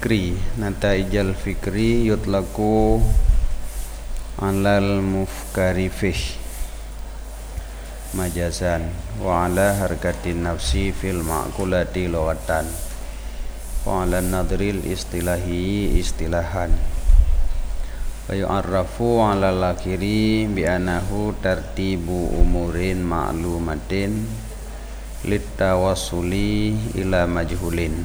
fikri. Nataijal fikri yutlaku alal mufkari fih majazan wa ala harkatin nafsi fil ma'kulati lawatan wa ala nadril istilahi istilahan wa yu'arrafu ala lakiri bi'anahu tartibu umurin ma'lumatin littawassuli ila majhulin.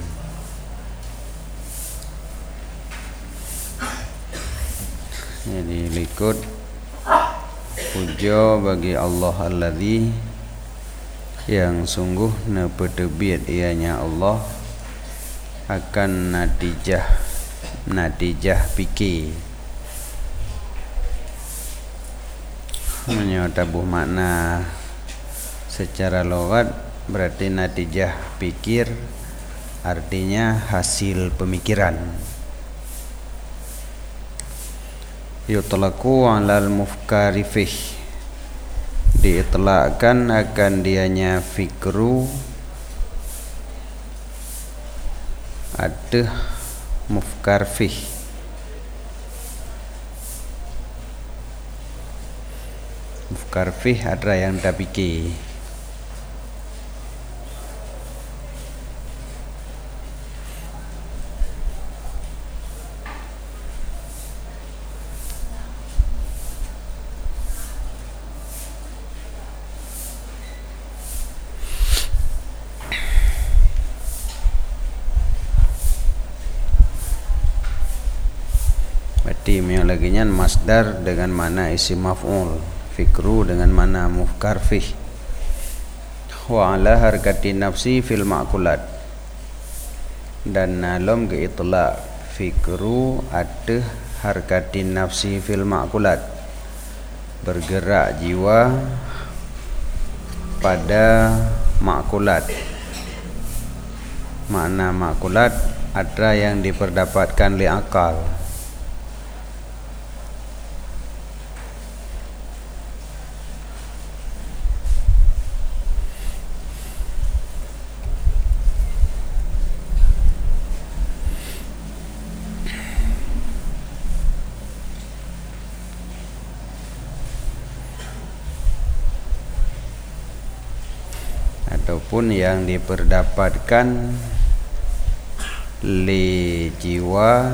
Jadi likut puja bagi Allah alladzi yang sungguh nepetebit ianya Allah akan natijah fikir. Menyatabuh makna secara logat berarti natijah pikir artinya hasil pemikiran. Yutlaqu 'alal mufkari fih, diitlaqkan akan dianya fikru ada mufkar fih. Mufkar fih ada yang tak fikir. Yang laginya masdar dengan mana isim maf'ul, fikru dengan mana mufkar fih. Wa ala harkati nafsi fil ma'kulat, dan nalom ke itlaq fikru ada harkati nafsi fil ma'kulat, bergerak jiwa pada ma'kulat. Makna ma'kulat ada yang diperdapatkan li akal. Ataupun yang diperdapatkan li jiwa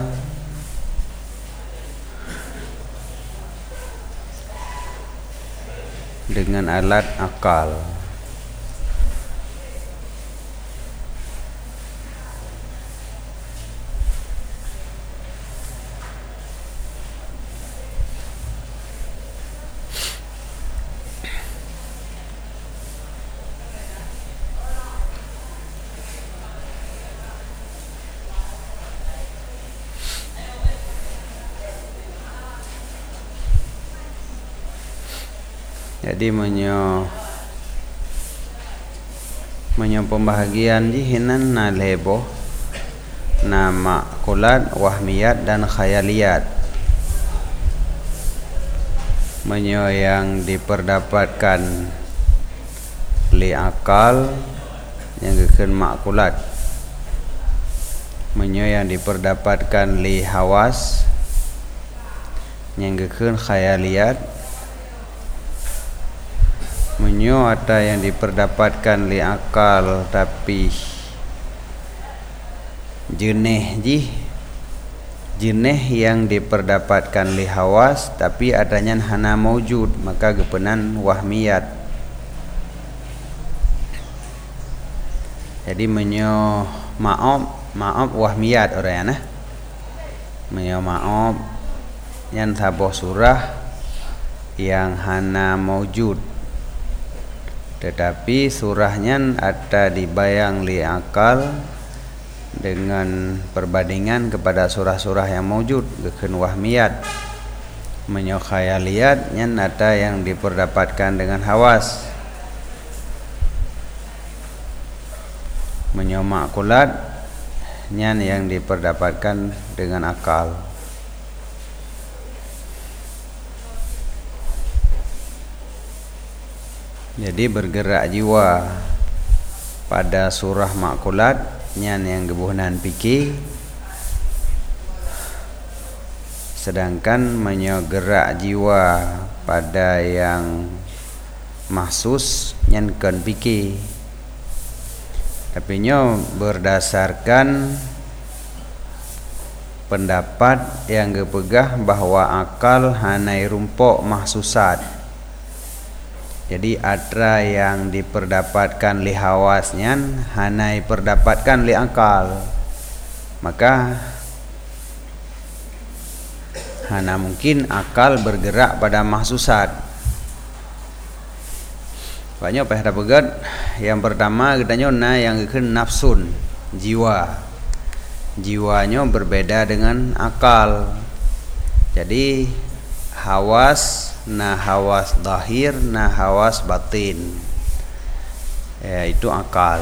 dengan alat akal. Jadi menyo pembahagian jihinan na lebo na ma'kulat, wahmiyat dan khayaliyat. Menyo yang diperdapatkan li akal yang gekeun ma'kulat. Menyo yang diperdapatkan li hawas yang gekeun khayaliyat. Menyo ada yang diperdapatkan li akal tapi jenih yang diperdapatkan li hawas tapi adanya hana maujud, maka gepenan wahmiyat. Jadi menyo maaf wahmiyat orangnya. Menyo maaf yang taboh surah yang hana maujud, tetapi surahnya ada dibayang li akal dengan perbandingan kepada surah-surah yang maujud, gekeun wahmiyat. Menyo khayaliyat nyan ada yang diperdapatkan dengan hawas. Menyo ma'kulat nyan yang diperdapatkan dengan akal. Jadi bergerak jiwa pada surah ma'kulat nyan yang gebuhnan fikih sedangkan menyogerak jiwa pada yang mahsus nyankan fikir. Tapi nyo berdasarkan pendapat yang gepegah bahwa akal hanai rumpok mahsusat. Jadi atra yang diperdapatkan li hawasnya hanai perdapatkan li akal. Maka hana mungkin akal bergerak pada mahsusat. Banyak pada pegat. Yang pertama katanya yang keun nafsun, jiwa. Jiwanya berbeda dengan akal. Jadi hawas, hawas zahir, hawas batin. Itu akal.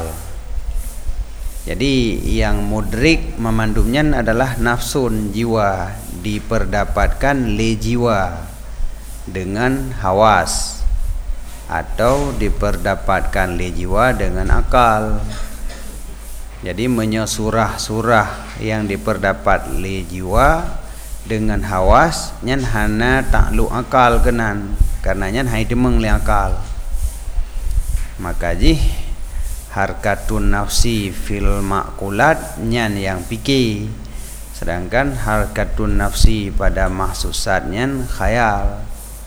Jadi yang mudrik memandumnya adalah nafsun, jiwa, diperdapatkan le jiwa dengan hawas atau diperdapatkan le jiwa dengan akal. Jadi menyosurah-surah yang diperdapat le jiwa dengan hawas nyan hana takluk akal kenan, karena nyan hai demeng le akal. Maka jih harkatun nafsi fil makulat nyan yang fikir, sedangkan harkatun nafsi pada mahsusat nyan khayal.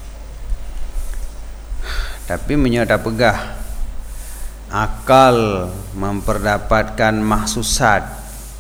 Tapi menyata pegah akal memperdapatkan mahsusat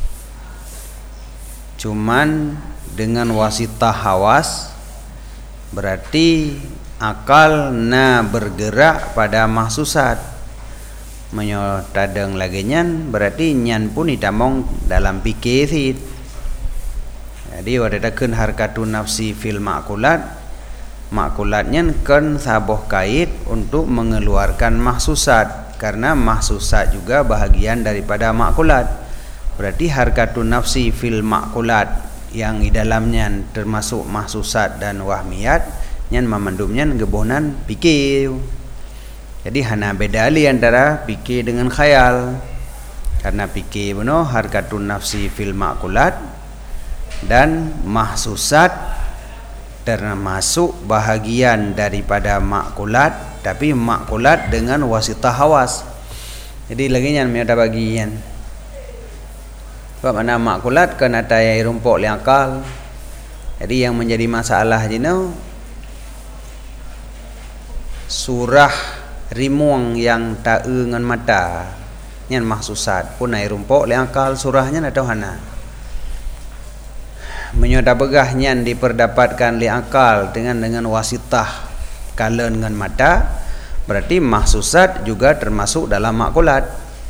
cuman dengan wasitah hawas, berarti akal bergerak pada mahsusat. Menyotadeng lagi nyan berarti nyan pun itamong dalam fikir sih. Jadi wadadakeun harkatun nafsi fil makulat, makulatnya kan saboh kait untuk mengeluarkan mahsusat, karena mahsusat juga bahagian daripada makulat. Berarti harkatun nafsi fil makulat yang di dalamnya termasuk mahsusat dan wahmiyat nyan memandumnya gebonan fikir. Jadi hana beda li antara fikir dengan khayal. Karena fikir beno harkatun nafsi fil makulat dan mahsusat termasuk bahagian daripada makulat, tapi makulat dengan wasitah hawas. Jadi lagi nyan ada bagian. Sebab mana makulat kan ada yang rumpok li akal. Jadi yang menjadi masalah jino surah rimuang yang tak ngan mata nyan mahsusat pun ai rumpok li akal surahnya atau hana. Menyoda begah nyan diperdapatkan li akal dengan wasitah kalen ngan mata, berarti mahsusat juga termasuk dalam makulat.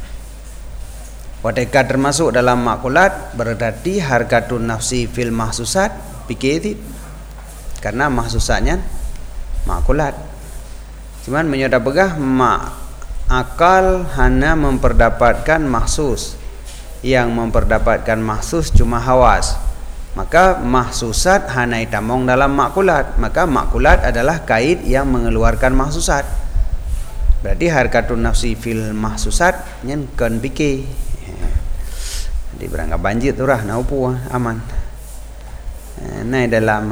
Wadeka termasuk dalam makulat berarti harkatun nafsi fil mahsusat fikir, karena mahsusatnya makulat. Cuman menyoda begah akal hanya memperdapatkan mahsus, yang memperdapatkan mahsus cuma hawas. Maka mahsusat hana itamong dalam makulat. Maka makulat adalah kait yang mengeluarkan mahsusat. Berarti harkatun nafsi fil mahsusat nyen kan fikir. Jadi berangkat banjir tu rah naupu aman. Nai dalam.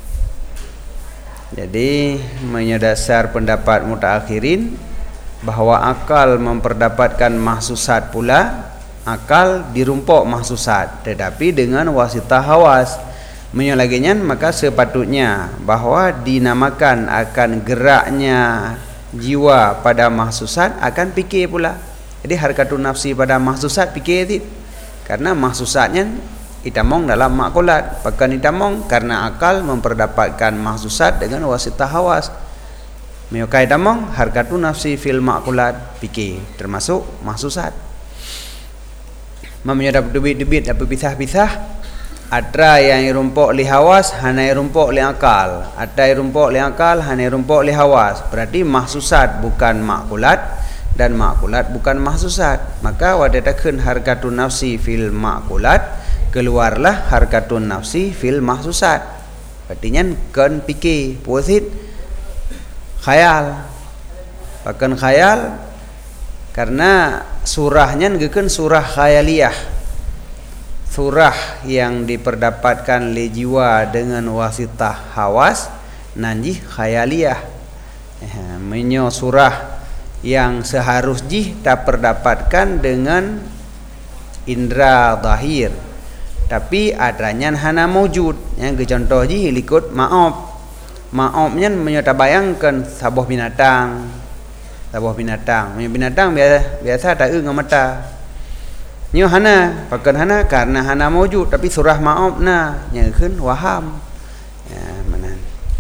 Jadi menyadasar pendapat mutaakhirin bahwa akal memperdapatkan mahsusat pula, akal dirumpok mahsusat tetapi dengan wasitah hawas. Menyalaginya maka sepatutnya bahwa dinamakan akan geraknya jiwa pada mahsusat akan fikir pula. Jadi harkatun nafsi pada mahsusat fikir itu, karena mahsusatnya itamong dalam makulat, bahkan itamong karena akal memperdapatkan mahsusat dengan wasitah hawas. Meyokai itamong harkatun nafsi fil makulat fikir termasuk mahsusat. Menyadap debit apa pisah-pisah. Atra yang rumpok li hawas hanai rumpok li akal, atra rumpok li akal hanai rumpok li hawas. Berarti mahsusat bukan makulat dan makulat bukan mahsusat. Maka wadadakeun harkatun nafsi fil makulat, keluarlah harkatun nafsi fil mahsusat. Artinya kan fikir puasit khayal. Bahkan khayal karena surahnya gekeun surah khayaliyah. surah yang diperdapatkan li jiwa dengan wasitah hawas nanji khayaliyah. Menyo surah yang seharus jih tak perdapatkan dengan indra zahir, tapi adanya hana mawjud. Yang contoh jih likut maafnya menyata bayangkan sabuh binatang. Binatang biasa tak dengan mata. Nyo hana, pakan hana karena hana mawjud, tapi surah maaf na nyekeun waham. Ya, mana.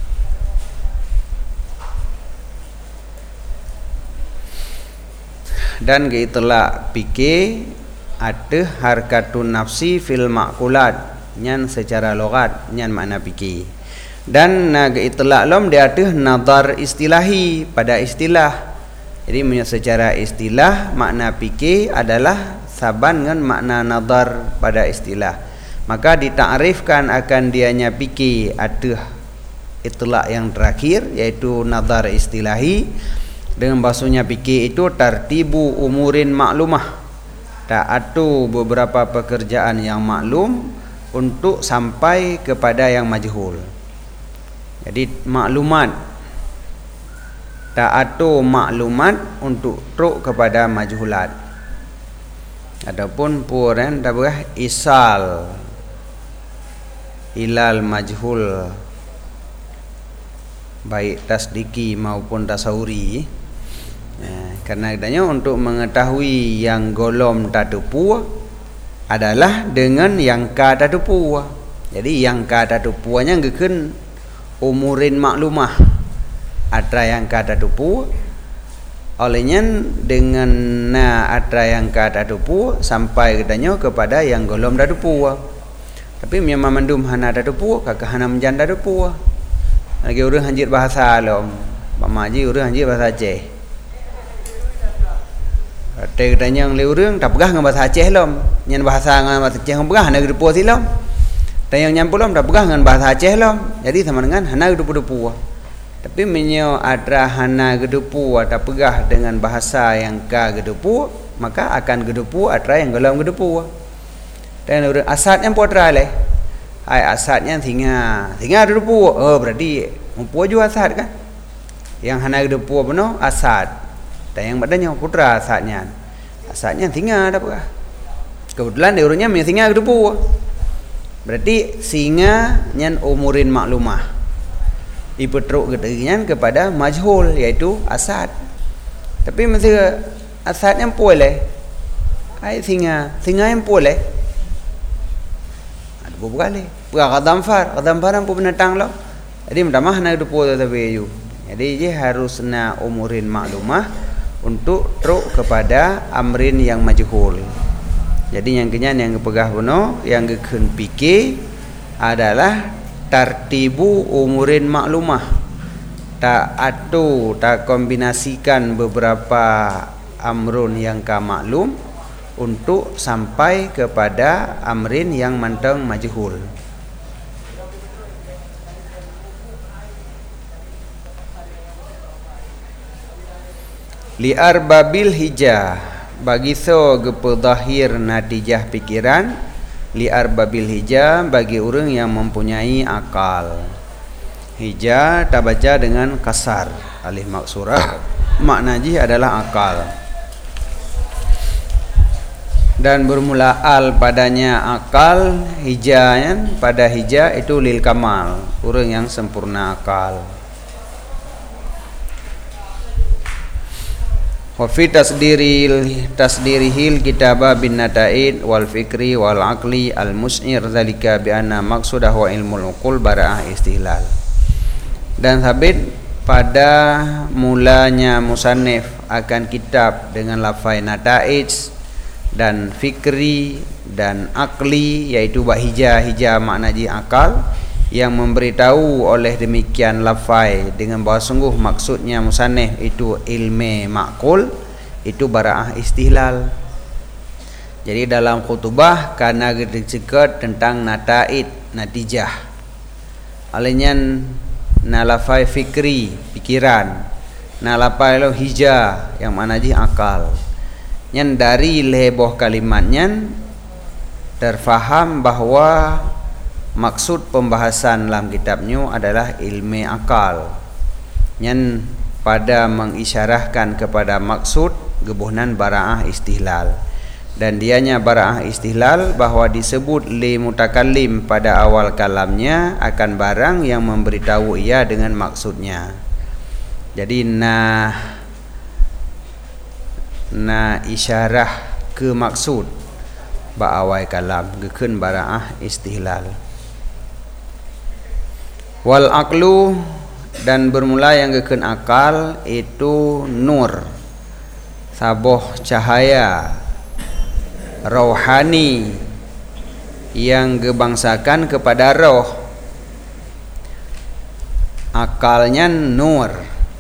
Dan itulah fikir ada harkatun nafsi fil makulat nyan secara logat nyan makna fikir. Dan itulah lom dia ada nazar istilahi pada istilah. Jadi secara istilah makna fikir adalah saban dengan makna nazar pada istilah. Maka ditakrifkan akan dianya fikir ada itulah yang terakhir yaitu nazar istilahi. Dengan bahasanya fikir itu tartibu umurin maklumah. Tak ada beberapa pekerjaan yang maklum untuk sampai kepada yang majhul. Jadi maklumat, tak ada maklumat untuk truk kepada majhulat. Adapun puran tabah isal ilal majhul baik tasdiki maupun tasawuri. Karena adanya untuk mengetahui yang golom tatupu adalah dengan yang ka tatupu. Jadi yang ka tatupunya ngeken umurin maklumah atra yang ka tatupu. Olehnya dengan atra yang ka tatupu sampai adanya kepada yang golom tatupu. Tapi memang mandum hana tatupu kakak hana menjanda tatupu. Lagi urang hanjit bahasa lom. Pamaji urang hanjit bahasa Aceh. Tanya yang leurang tak pegah dengan bahasa Aceh lom. Yang bahasa dengan bahasa Aceh pegah hana gedepu silom. Tanya yang nyampu lom tak pegah dengan bahasa Aceh lom. Jadi sama dengan hana gedepu-depu. Tapi menyo ada hana gedepu tak pegah dengan bahasa yang ka gedepu, maka akan gedepu atra yang golong gedepu. Dan urang asad yang potra leh. Ai asadnya singa gedepu. Oh berarti umpu juga asad kan. Yang hana gedepu apa no? Asad. Dan yang badannya putra asadnya singa ada apa? Kebetulan dia urutnya singa gedepu. Berarti singa nyan umurin maklumah. Ipetruk gedenya kepada majhul yaitu asad. Tapi masih asadnya boleh. Ai singa yang boleh. Ada beberapa kali. Kadamfar pun binatang lo. Jadi minta mana gedepu tapi you. Jadi dia harus na umurin maklumah untuk truk kepada amrin yang majhul. Jadi yang kenyan yang kepegah beno yang gekun fikir adalah tartibu umurin maklumah. Tak atu tak kombinasikan beberapa amrun yang ka maklum untuk sampai kepada amrin yang mantang majhul. Li arbabil hijah bagi so gepedahir natijah pikiran li arbabil hijah bagi orang yang mempunyai akal. Hijah tak baca dengan kasar alif maksurah, makna jih adalah akal. Dan bermula al padanya akal, hijah pada hijah itu lil kamal, orang yang sempurna akal. Wa fi tasdirihil kitaba bin nata'id wal fikri wal aqli al mus'ir zalika bi anna maqsudahu ilmul uqul bara'ah istihlal. Dan sabit pada mulanya musannif akan kitab dengan lafaz nata'id dan fikri dan aqli yaitu hijah makna ji akal yang memberitahu oleh demikian lafai dengan bahawa sungguh maksudnya musannif itu ilmu makul, itu bara'ah istihlal. Jadi dalam khutbah karena disebut tentang nataid, natijah. Alanya na lafai fikri, pikiran. Na lafai lo hijah yang mana ji akal. Yang dari leboh kalimatnya terfaham bahwa maksud pembahasan dalam kitabnya adalah ilmu akal yang pada mengisyarahkan kepada maksud gebuhnan bara'ah istihlal, dan dianya bara'ah istihlal bahwa disebut li mutakallim pada awal kalamnya akan barang yang memberitahu ia dengan maksudnya. Jadi na isyarah ke maksud ba'awai kalam gekeun bara'ah istihlal. Wal aqlu, dan bermula yang gekeun akal itu nur, saboh cahaya rohani yang gebangsakan kepada roh. Akalnya nur,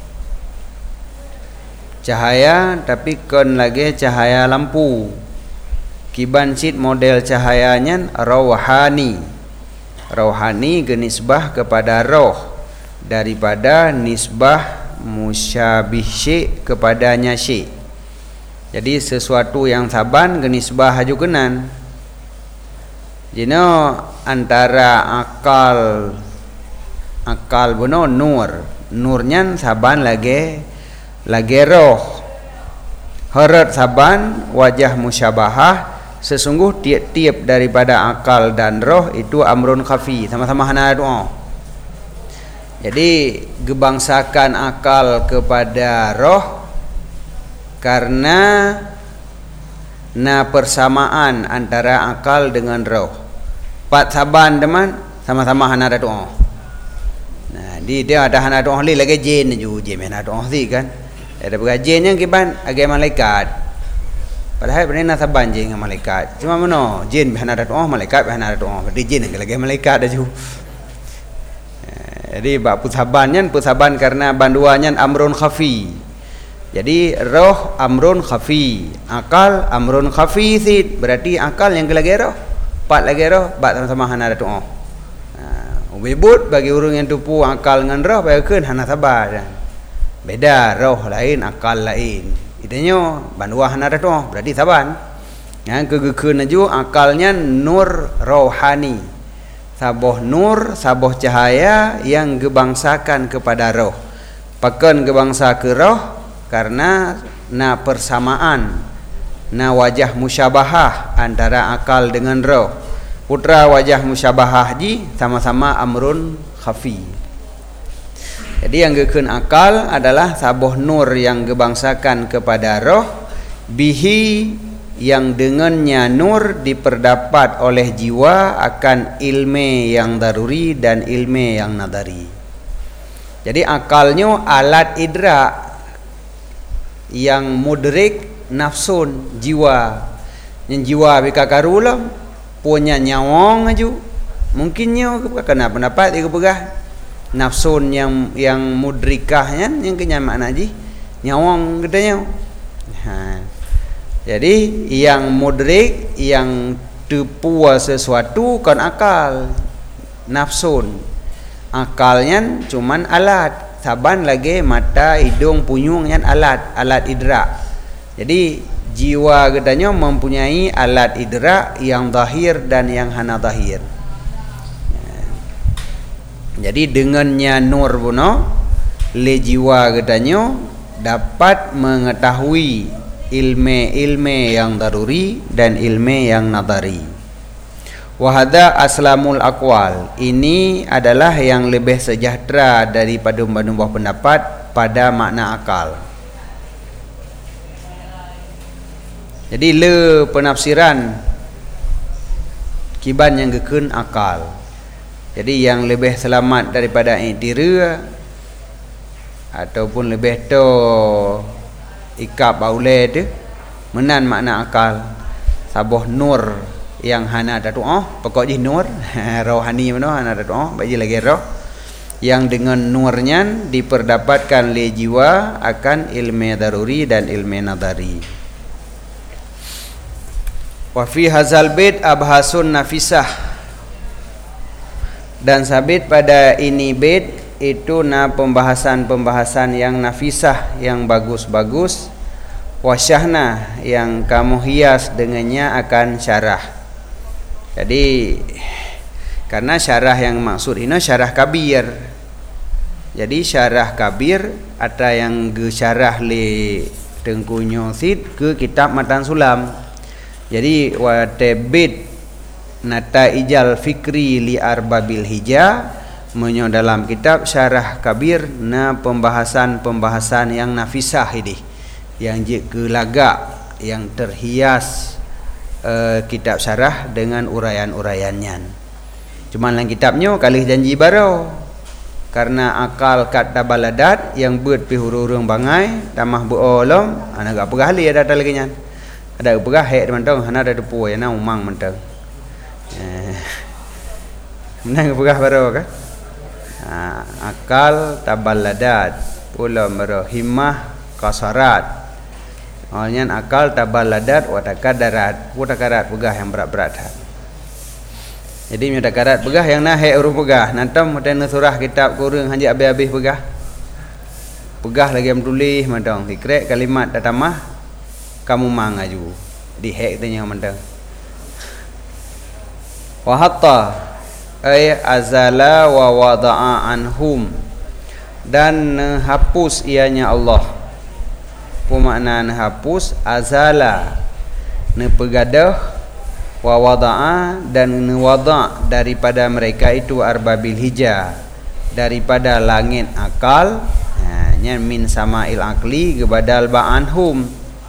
cahaya, tapi kon lagi cahaya lampu. Kiban cit model cahayanya rohani. Rohani genisbah kepada roh daripada nisbah musyabih syai' kepadanya syai'. Jadi sesuatu yang saban genisbah haju kenan. Jino antara akal beno nur, nurnya saban lagi roh. Harat saban wajah musyabahah, sesungguh tiap-tiap daripada akal dan roh itu amrun khafi, sama-sama hana doa. Jadi gebangsakan akal kepada roh karena persamaan antara akal dengan roh. Pat saban teman sama-sama hana doa. Nah, dia ada hana doa lagi jin ju jin hana doa kan. Ada berjin yang kiban agai malaikat. Padahal benar saban jin dengan malaikat. Cuma mana jin hana doa, malaikat hana doa. Berarti jin lagi malaikat dah ju. Jadi bab pusaban karena banduannya amrun khafi. Jadi roh amrun khafi, akal amrun khafi sid. Berarti akal yang lagi roh, pat lagi roh, bab sama-sama hana doa. Ubibut bagi orang yang tupu akal dengan roh bayakeun hana sabar. Beda, roh lain, akal lain. Itanya bandua hana doa, berarti saban. Yang kegekeun aju akalnya nur rohani. Saboh nur, saboh cahaya yang gebangsakan kepada roh. Pakan gebangsa ke roh karena persamaan, wajah musyabahah antara akal dengan roh. Putra wajah musyabahah ji sama-sama amrun khafi. Jadi yang gekeun akal adalah saboh nur yang gebangsakan kepada roh, bihi yang dengannya nur diperdapat oleh jiwa akan ilmu yang daruri dan ilmu yang nadari. Jadi akalnya alat idrak yang mudrik nafsun jiwa. Yang jiwa bikakarulah punya nyawang aju. Mungkinnya kena pendapat dia pegah nafsun yang mudrikahnya yang kenya makna ji nyawang gedanya. Jadi yang mudrik, yang terpuas sesuatu kan akal, nafsun. Akalnya cuman alat, saban lagi mata, hidung, punyungnya alat idrak. Jadi jiwa gedanya mempunyai alat idrak yang zahir dan yang hana zahir. Jadi dengannya nur puno, le jiwa gedanya dapat mengetahui ilmu yang daruri dan ilmu yang nadari. Wahada aslamul aqwal, ini adalah yang lebih sejahtera daripada buah pendapat pada makna akal. Jadi le penafsiran kiban yang gekeun akal. Jadi yang lebih selamat daripada i'tira ataupun lebih to ikab baule tu menan makna akal saboh nur yang hana ada doa pokok ji nur rohani mana hana ada doa bagi lagi roh yang dengan nurnya diperdapatkan oleh jiwa akan ilmu daruri dan ilmu nadari. Wa fi hazal bait abhasun nafisah, dan sabit pada ini bait itu pembahasan-pembahasan yang nafisah, yang bagus-bagus, wasyahna yang kamu hias dengannya akan syarah. Jadi karena syarah yang maksud ini syarah kabir. Jadi syarah kabir ada yang ge syarah li Tengku Nyosid ke kitab Matan Sulam. Jadi wa tabid nataijal fikri li arbabil hija menyo dalam kitab syarah kabir na pembahasan yang nafisah ini, yang ke lagak, yang terhias kitab syarah dengan uraian-uraiannya. Cuman dalam kitabnya kalih janji baru karena akal kat tabaladat yang buat pi hurung bangai tamah beolom ana gak pegah li ada lagi nyan. Ada pegah hek mentong ana ada depu ya na umang mentong. Menang pegah baru kan? Akal tabaladat pula merahimah kasarat. Awalnya akal tabaladat watakadarat pegah yang berat-berat. Jadi minta karat pegah yang nahek urung pegah. Nantam meten surah kitab kurang hanjak habis-habis pegah. Pegah lagi am tulis mantong. Dikrek kalimat datamah kamu mangaju. Dihek tanya mantong. Wa hatta ay azala wa wada'a anhum, dan hapus ianya Allah. Apa makna hapus? Azala nepegadah wa wada'a, dan wada' daripada mereka itu arbabil hija, daripada langit akal. Nya min sama'il akli gebadal ba'anhum,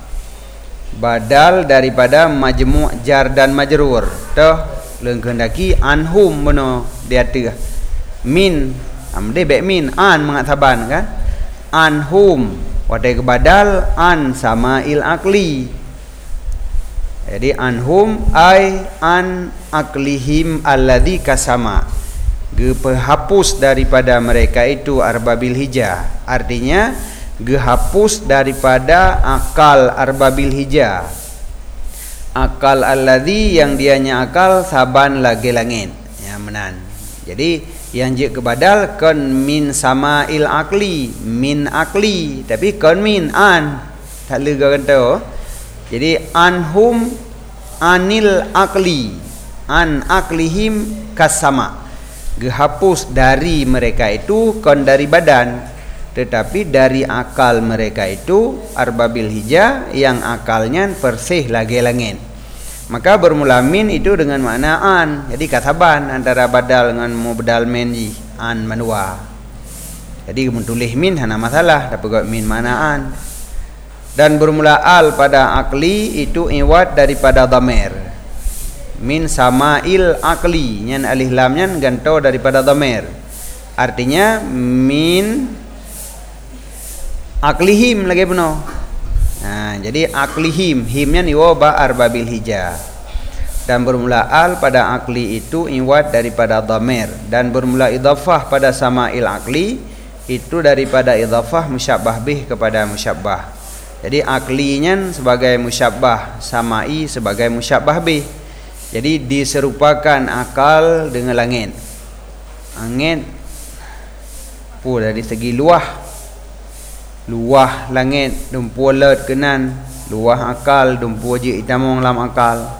badal daripada majmu' jar dan majrur. Toh leung kehendaki anhum beno dia teh min amde be min an mengataban kan anhum wadai gebadal an sama'il akli. Jadi anhum ay an aklihim alladhi kasama, gehapus daripada mereka itu arbabil hija, artinya gehapus daripada akal arbabil hija, akal alladhi yang dianya akal saban lagi langit ya menan. Jadi yang je kebadal kon min sama'il akli, min akli, tapi kon min an tak lega kata. Jadi anhum anil akli, an aklihim kasama, gehapus dari mereka itu kon dari badan, tetapi dari akal mereka itu arbabil hija yang akalnya persih lagi langit. Maka bermula min itu dengan makna an. Jadi kasaban antara badal dengan mubdal menji an manwa. Jadi menulis min hana masalah, tapi kalau min makna an. Dan bermula al pada akli itu iwat daripada dhamir. Min sama'il akli, nyan alif lam nyan ganto daripada dhamir. Artinya min aklihim lagi penuh. Jadi aklihim, himnya niwa ba arbabil hija. Dan bermula al pada akli itu iwat daripada dhamir, dan bermula idhafah pada sama'il akli itu daripada idhafah musyabbah bih kepada musyabbah. Jadi aklinya sebagai musyabbah, sama'i sebagai musyabbah bih. Jadi diserupakan akal dengan langit. Langit dari segi luah langit dumpu let kenan, luah akal dumpu je itamong lam akal.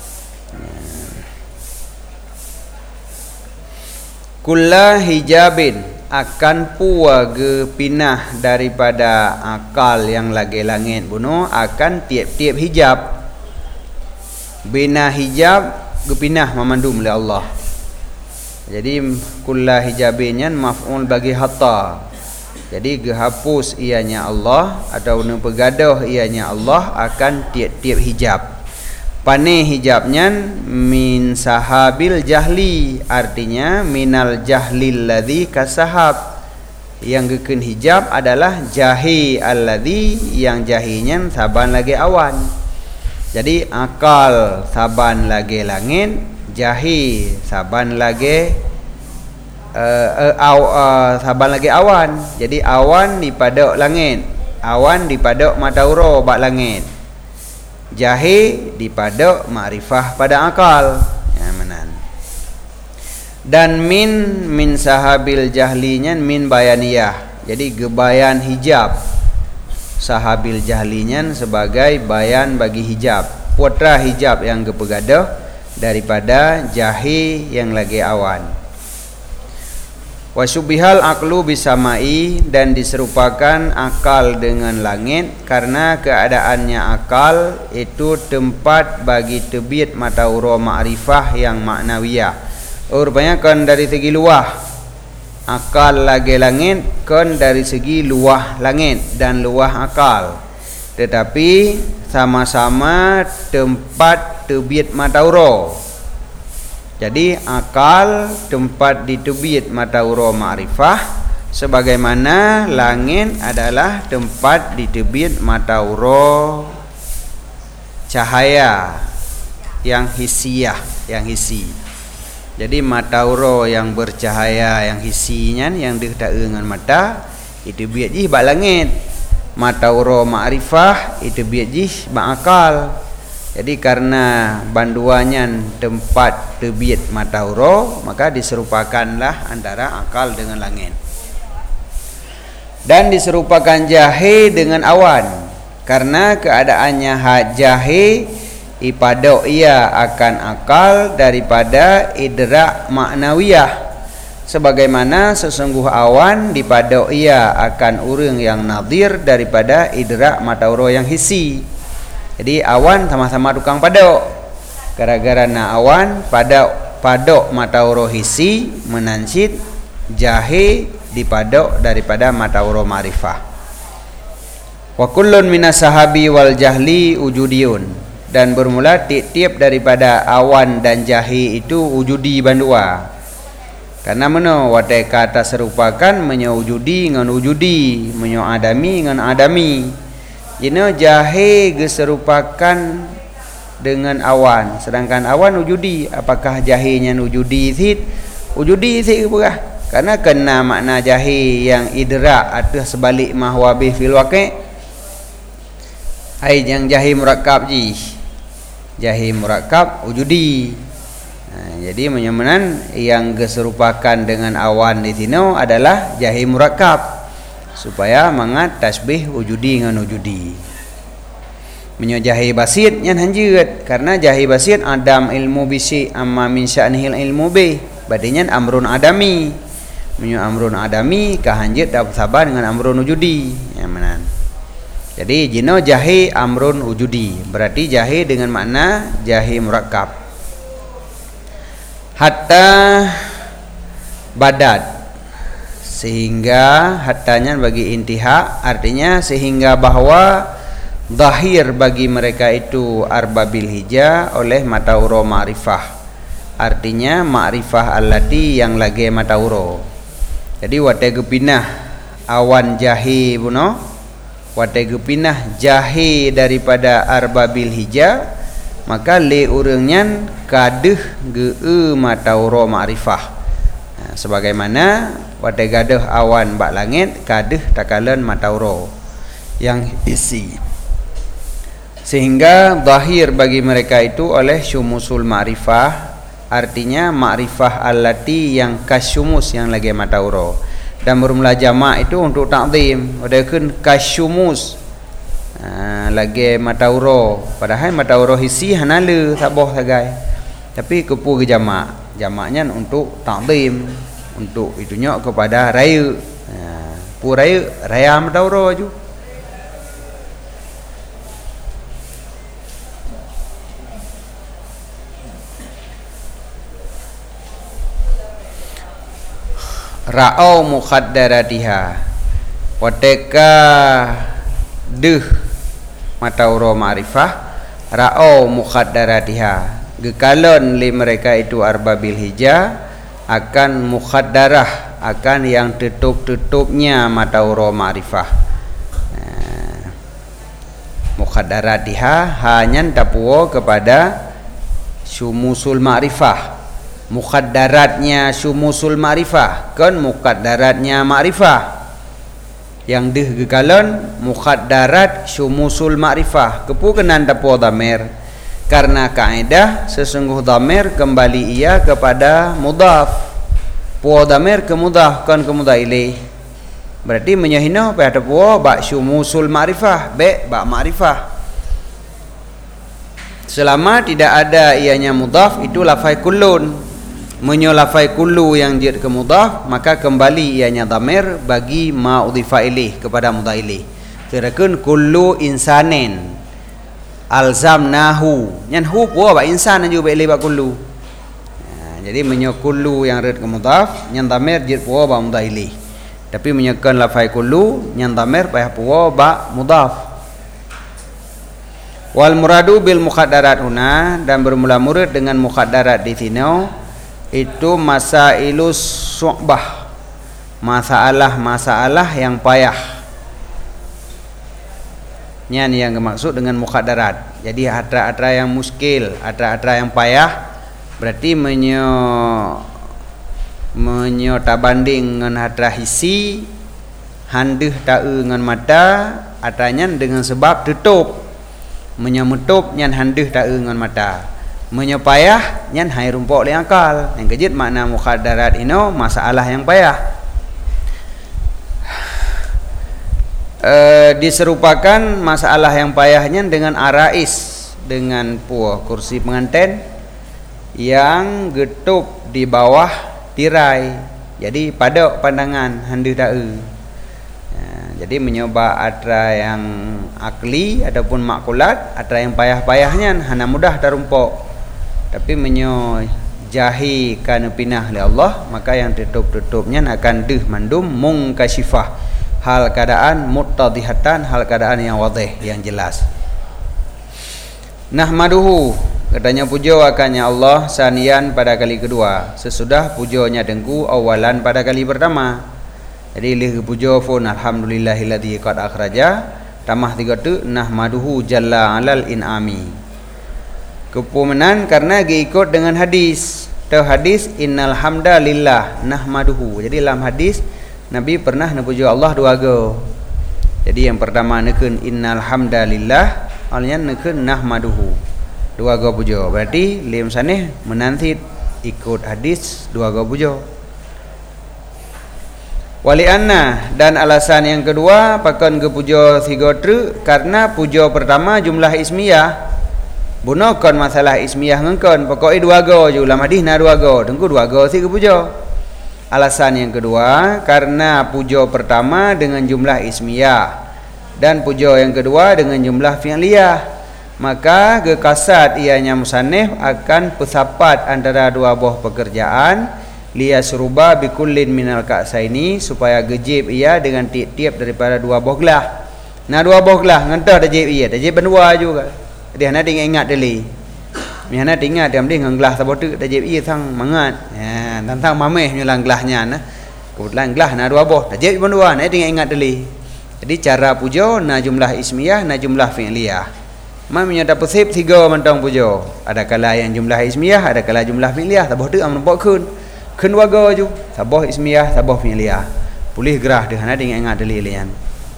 Kullah hijabin, akan pua ge pinah daripada akal yang lagi langit bunuh akan tiap-tiap hijab. Bina hijab ge pinah memandum oleh Allah. Jadi kullah hijabinnya maf'ul bagi hatta. Jadi ge hapus ianya Allah atau pegadah ianya Allah akan tiap-tiap hijab. Pane hijabnya min sahabil jahli, artinya minal jahlil ladzi kasahab. Yang geken hijab adalah jahi alladzi, yang jahinya saban lagi awan. Jadi akal saban lagi langit, jahi saban lagi saban lagi awan. Jadi awan dipadok langit, awan dipadok matauro bak langit, jahi dipadok makrifah pada akal ya menan. Dan min sahabil jahlinya min bayaniyah. Jadi gebayan hijab sahabil jahlinya sebagai bayan bagi hijab. Putra hijab yang gepegadah daripada jahe yang lagi awan. Wa syubihal aqlu bisamai, dan diserupakan akal dengan langit karena keadaannya akal itu tempat bagi terbit mataura ma'rifah yang maknawiyah. Rupanya kan dari segi luah akal lagi langit, kan dari segi luah langit dan luah akal, tetapi sama-sama tempat terbit mataura. Jadi akal tempat ditebit mataura ma'rifah, sebagaimana langit adalah tempat ditebit mataura cahaya yang hissiyah, yang hisi. Jadi mataura yang bercahaya yang hisinya, yang diketahui dengan mata, itu biat jih bak langit. Mataura ma'rifah itu biat jih bak akal. Jadi karena banduannya tempat terbit mataura, maka diserupakanlah antara akal dengan langit. Dan diserupakan jahe dengan awan, karena keadaannya jahe ipadok ia akan akal daripada idrak maknawiyah, sebagaimana sesungguh awan dipadok ia akan urang yang nadir daripada idrak mataura yang hisi. Jadi awan sama-sama tukang padok, gara-gara na awan padok mataura hisi menansit jahe dipadok daripada mataura ma'rifah. Wa kullun minas sahabi wal jahli ujudiyun, dan bermula tiap-tiap daripada awan dan jahe itu wujudi bandua. Karena mana watai kata serupakan menyawujudi dengan wujudi, menyawadami dengan adami. Jina jahe geserupakan dengan awan, sedangkan awan wujudi. Apakah jahenya wujudi sid? Wujudi sid ke berah? Karena kena makna jahe yang idrak atau sebalik mahwabih fil waqi'. Ai yang jahe murakkab ji. Jahe murakkab wujudi. Jadi menyamanan yang geserupakan dengan awan di sini adalah jahe murakkab, supaya mangat tasbih wujudi dengan wujudi. Menyo jahe basit nyan hanjeut, karena jahe basit adam ilmu bisi amma min sya'nihil ilmu bih, badinyan amrun adami. Menyo amrun adami kahanjeut dapat sabar dengan amrun wujudi. Ya manan. Jadi jino jahe amrun wujudi, berarti jahe dengan makna jahe murakkab. Hatta badat, sehingga hatanya bagi intiha, artinya sehingga bahwa zahir bagi mereka itu arbabil hija oleh mataura ma'rifah, artinya ma'rifah allati yang lagi mataura. Jadi watai gepinah awan jahe buno, watai gepinah jahe daripada arbabil hija, maka le urangnya kadeh geu mataura ma'rifah. Sebagaimana watai gadah awan bak langit, kadeh takalan mataura yang isi, sehingga zahir bagi mereka itu oleh syumusul ma'rifah, artinya ma'rifah allati yang kasyumus yang lagi mataura. Dan bermula jamak itu untuk ta'zim, wadakan kasyumus lagi mataura, padahal mataura hisi hanala sabah sagai, tapi kepu ke jamaknya untuk ta'zim, untuk itunya kepada raya. Pu raya mataura ju. Ra'au mukhaddaratiha, wateka deh mataura ma'rifah, ra'au mukhaddaratiha, gekalon li mereka itu arbabil hija akan mukhaddarah, akan yang tutup-tutupnya mataura ma'rifah. Mukhaddaratiha hanya tapuo kepada syumusul ma'rifah. Mukhaddaratnya syumusul ma'rifah, kan mukhaddaratnya ma'rifah. Yang deh gekalon mukhaddarat syumusul ma'rifah, kepu kenan tapuo dhamir. Karena kaedah sesungguh dhamir kembali ia kepada mudhaf. Puo dhamir ke mudhaf, kan ke mudhaf ilaih. Berarti menyahina pada puo bak syumusul ma'rifah, be bak ma'rifah. Selama tidak ada ianya mudhaf, itu lafai kullun. Menyo lafai kullu yang jid ke mudhaf, maka kembali ianya dhamir bagi ma udhifa ilaih, kepada mudhaf ilaih. Kirakan kullu insanin alzamnahu, nyan hu puo ba insan ju ba ilaih ba kullu. Jadi menyo kullu yang red ke mudhaf, nyan dhamir jid puo ba mudhaf ilaih. Tapi menyekan lafai kullu, nyan dhamir payah puo ba mudhaf. Wal muradu bil muqaddarat huna, dan bermula murid dengan muqaddarat di sini itu masailus su'bah, masalah yang payah. Nyan yang dimaksud dengan muqaddarat. Jadi atra-atra yang muskil, atra-atra yang payah, berarti menyo tabanding dengan atra hisi, handeuh taeu dengan mata, atranya dengan sebab tutup. Menyemutup nyan handeuh taeu ngan mata, menyepayah nyan hai rumpok li akal. Yang kejit makna muqaddarat ino masalah yang payah. Diserupakan masalah yang payahnya dengan arais, dengan puah kursi pengantin yang getup di bawah tirai. Jadi pada pandangan handeuh taeu. Jadi menyoba atra yang akli ataupun makulat, atra yang payah-payahnya hana mudah tarumpok. Tapi menyo jahi kana pinah li Allah, maka yang tutup-tutupnya akan deh mandum mungkashifah, hal keadaan muttadihatan, hal keadaan yang wadih, yang jelas. Nahmaduhu, katanya puja akannya Allah sanian pada kali kedua, sesudah pujanya dengku awalan pada kali pertama. Jadi lih puja pun alhamdulillahilladzi qad akhraja, tamah 3 tu nahmaduhu jalla alal inami. Kepumenan karena diikut dengan hadis. Tahu hadis innal hamdalillah nahmaduhu. Jadi dalam hadis Nabi pernah puja Allah 2 go. Jadi yang pertama nekeun innal hamdalillah, alnya nekeun nahmaduhu. 2 go puja. Berarti lim saneh menanti ikut hadis 2 go puja. Wali anna, dan alasan yang kedua pakon ke puja 3 tru, karena puja pertama jumlah ismiyah bunokon masalah ismiyah ngengkon pokok 2 go je ulam hadis na 2 go tengku 2 go si ke puja. Alasan yang kedua karena puja pertama dengan jumlah ismiyah dan puja yang kedua dengan jumlah fi'liyah, maka gekasat ianya musannif akan pesapat antara 2 buah pekerjaan liyasruba bikullin minal ka'saini, supaya gejib ia dengan tiap-tiap daripada 2 buah gelah. Nah 2 buah gelah ngentah dajib ia, dajib berdua juga. Dia nak ingat deli. Miana ingat dia mending gelah sabotu dajib ia sang mangat. Ya, tentang mameh nyulang gelahnya nah. Kebetulan gelah na 2 buah, dajib berdua, nak ingat deli. Jadi cara puja na jumlah ismiyah, na jumlah fi'liyah. Mamnya dapat sip 3 mentang puja. Ada kala yang jumlah ismiyah, ada kala jumlah fi'liyah. Sabah tu am nampak kun. Kun waga ju, sabah ismiyah, sabah fi'liyah. Pulih gerah dah nak ingat deli lian.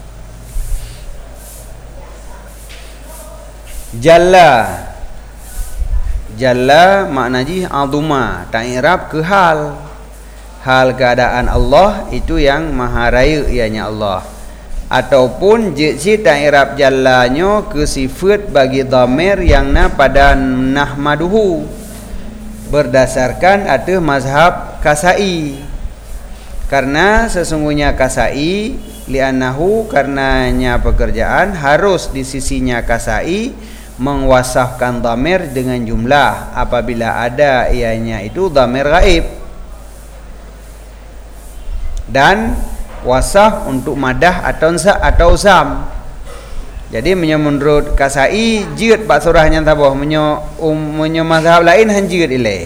Jalla, jalla maknanya azuma, ta'irab ke hal keadaan Allah itu yang maha raya ianya Allah, ataupun jisi ta'irab jallanya ke sifat bagi dhamir yang na pada nahmaduhu berdasarkan ada mazhab Kasai. Karena sesungguhnya Kasai li'annahu, karenanya pekerjaan harus di sisinya Kasai mengwasafkan dhamir dengan jumlah apabila ada ianya itu dhamir ghaib, dan wasaf untuk madah atau zam. Jadi menurut Kasai jid bak surahnya tabah menyo mazhab lain hanjid ilai.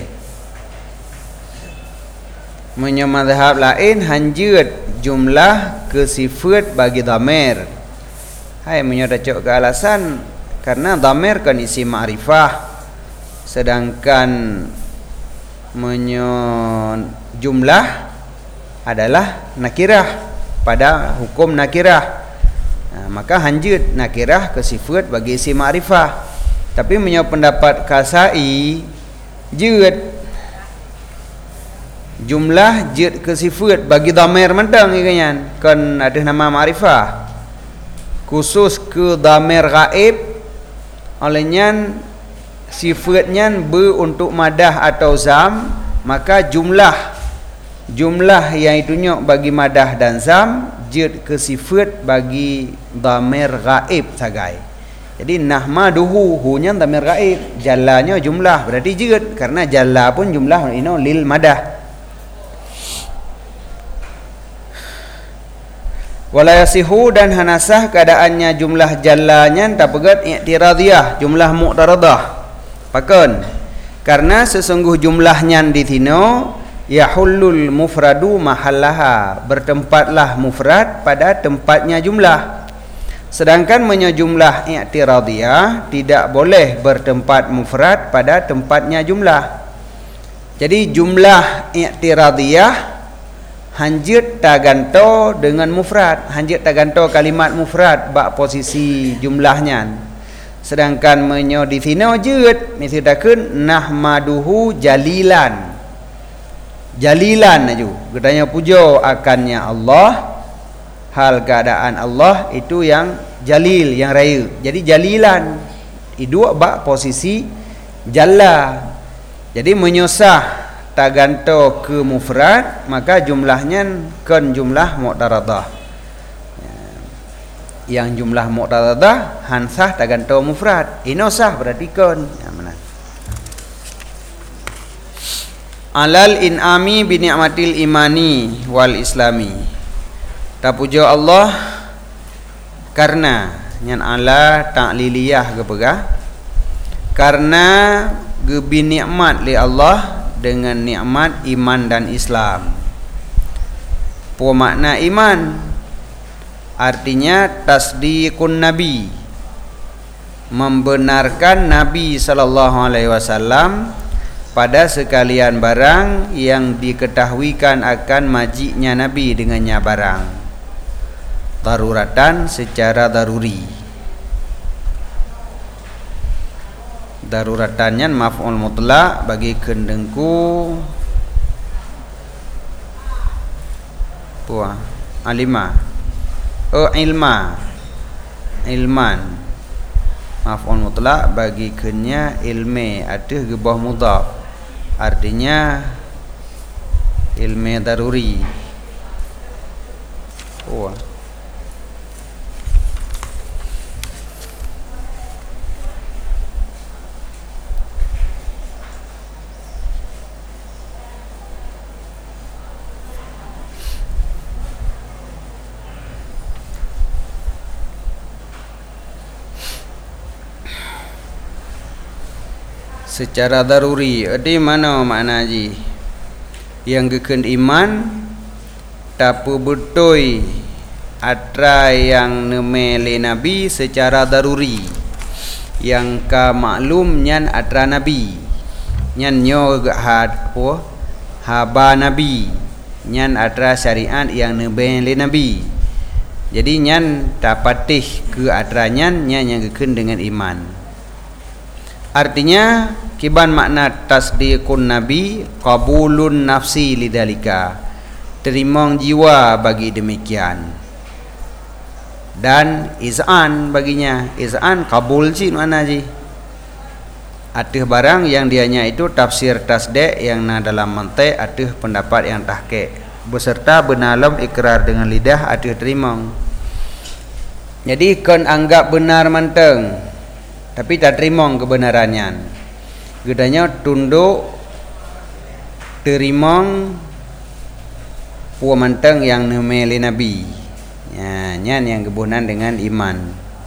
Menyo mazhab lain hanjid jumlah ke sifat bagi dhamir. Hai menyo dacok ke alasan karena dhamir kan isi ma'rifah, sedangkan menyo jumlah adalah nakirah pada hukum nakirah. Maka hanjut nakirah ke sifat bagi isi ma'rifah. Tapi menyo pendapat Kasai jud jumlah jud ke sifat bagi dhamir mentang ikanyan kan ada nama ma'rifah khusus ke dhamir ghaib, olehnya sifatnya ber untuk madah atau zam, maka jumlah yang itunya bagi madah dan zam jid ke sifat bagi dhamir ghaib sagai. Jadi nahmaduhu, hunya dhamir ghaib, jallanya jumlah, berarti jid karena jalla pun jumlah ini lil madah. Wala yasihu, dan hanasah keadaannya jumlah jallanya tak pegat i'tiradiyah, jumlah mu'taradah. Pakon karena sesungguh jumlahnya di tino yahullul mufradu mahallaha, bertempatlah mufrad pada tempatnya jumlah. Sedangkan jumlah i'tiradiyah tidak boleh bertempat mufrad pada tempatnya jumlah. Jadi jumlah i'tiradiyah hanjit taganto dengan mufrad, hanjit taganto kalimat mufrad bak posisi jumlahnya. Sedangkan di sini jid misalkan nahmaduhu jalilan aju katanya puja akannya Allah, hal keadaan Allah itu yang jalil, yang raya. Jadi jalilan itu bak posisi jalla. Jadi menyusah taganto ke mufrad, maka jumlahnya kan jumlah mu'taradah. Yang jumlah mu'taradah hansah taganto mufrad, inosah berarti kan mana. Alal in'ami bi ni'matil imani wal islami. Tak puja Allah karena nyan ala ta'liliyah kepegah, karena gebi nikmat li Allah dengan nikmat iman dan Islam. Apa makna iman? Artinya tasdiqun nabi, membenarkan Nabi sallallahu alaihi wasallam pada sekalian barang yang diketahuikan akan majiknya Nabi dengannya barang, daruratan secara daruri. Daruratannya maf'ul mutlak bagi kendengku puah alima ilman maf'ul mutlak bagi kenya ilme ada gebah mudhaf, artinya ilme daruri. Secara daruri, di mana makna ji yang geken iman tapu betul atra yang nemele nabi secara daruri, yang ka maklum nyan atra nabi nyan nyo had haba nabi nyan atra syariat yang nemele nabi. Jadi nyan tapatih ke atra nyan yang geken dengan iman. Artinya kiban makna tasdiqun nabi qabulun nafsi lidalika, terima jiwa bagi demikian, dan izan baginya. Izan kabul ji mana ji, atih barang yang dianya itu tafsir tasdik yang dalam mantik, atih pendapat yang tahqiq beserta benalam ikrar dengan lidah atih terima. Jadi kan anggap benar manteng tapi tak terima kebenarannya, gedanya tunduk terima puan manteng yang nemeli nabi ya, nyan yang kebunan dengan iman.